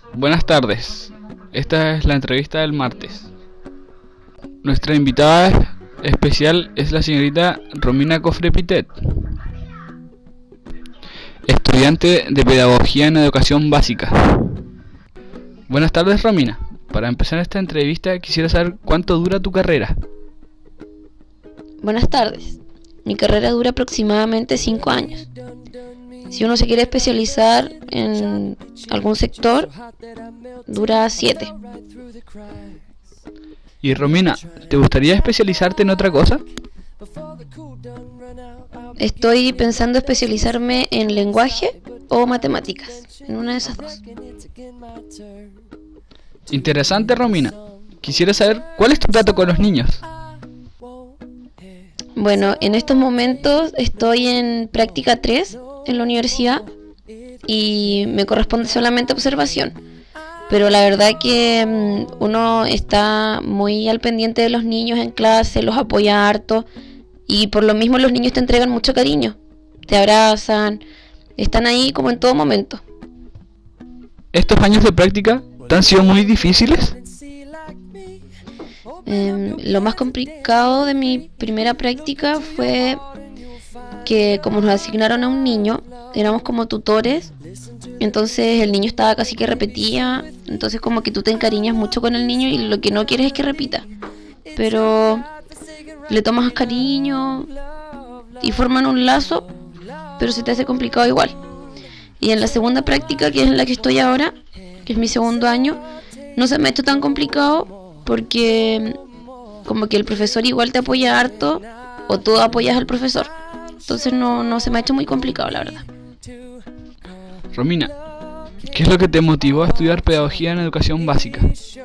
Buenas tardes. Esta es la entrevista del martes. Nuestra invitada especial es la señorita Romina Cofre-Pitet, estudiante de Pedagogía en Educación Básica. Buenas tardes, Romina. Para empezar esta entrevista quisiera saber cuánto dura tu carrera. Buenas tardes. Mi carrera dura aproximadamente 5 años. Si uno se quiere especializar en algún sector, dura 7. Y Romina, ¿te gustaría especializarte en otra cosa? Estoy pensando especializarme en lenguaje o matemáticas, en una de esas dos. Interesante, Romina. Quisiera saber cuál es tu trato con los niños. Bueno, en estos momentos estoy en práctica 3 en la universidad y me corresponde solamente observación. Pero la verdad que uno está muy al pendiente de los niños en clase, los apoya harto y por lo mismo los niños te entregan mucho cariño, te abrazan, están ahí como en todo momento. ¿Estos años de práctica te han sido muy difíciles? Lo más complicado de mi primera práctica fue que como nos asignaron a un niño, éramos como tutores, entonces el niño estaba casi que repetía, entonces como que tú te encariñas mucho con el niño y lo que no quieres es que repita, pero le tomas cariño y forman un lazo, pero se te hace complicado igual. Y en la segunda práctica, que es en la que estoy ahora, que es mi segundo año, no se me ha hecho tan complicado porque como que el profesor igual te apoya harto o tú apoyas al profesor. Entonces no se me ha hecho muy complicado, la verdad. Romina, ¿qué es lo que te motivó a estudiar Pedagogía en Educación Básica?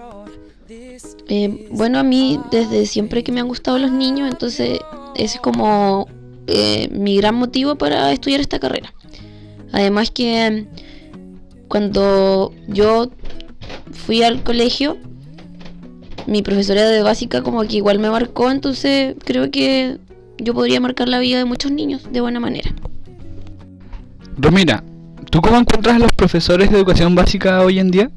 Bueno, a mí desde siempre que me han gustado los niños, entonces ese es como mi gran motivo para estudiar esta carrera. Además que cuando yo fui al colegio, mi profesora de básica como que igual me marcó, entonces creo que yo podría marcar la vida de muchos niños de buena manera. Romina, ¿tú cómo encuentras a los profesores de educación básica hoy en día?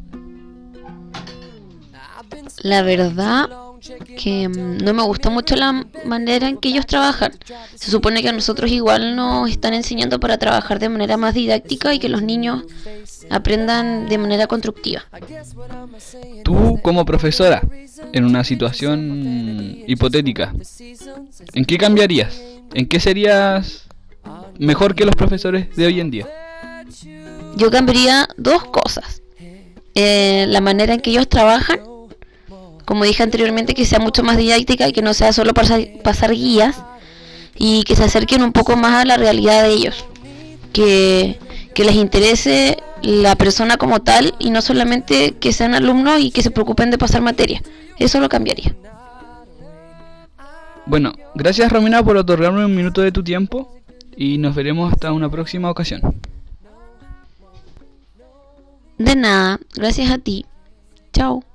La verdad que no me gusta mucho la manera en que ellos trabajan. Se supone que a nosotros igual nos están enseñando para trabajar de manera más didáctica y que los niños aprendan de manera constructiva. Tú como profesora, en una situación hipotética, ¿en qué cambiarías? ¿En qué serías mejor que los profesores de hoy en día? Yo cambiaría 2 cosas. La manera en que ellos trabajan, como dije anteriormente, que sea mucho más didáctica y que no sea solo pasar guías, y que se acerquen un poco más a la realidad de ellos, que les interese la persona como tal y no solamente que sean alumnos y que se preocupen de pasar materia. Eso lo cambiaría. Bueno, gracias, Romina, por otorgarme un minuto de tu tiempo y nos veremos hasta una próxima ocasión. De nada, gracias a ti. Chao.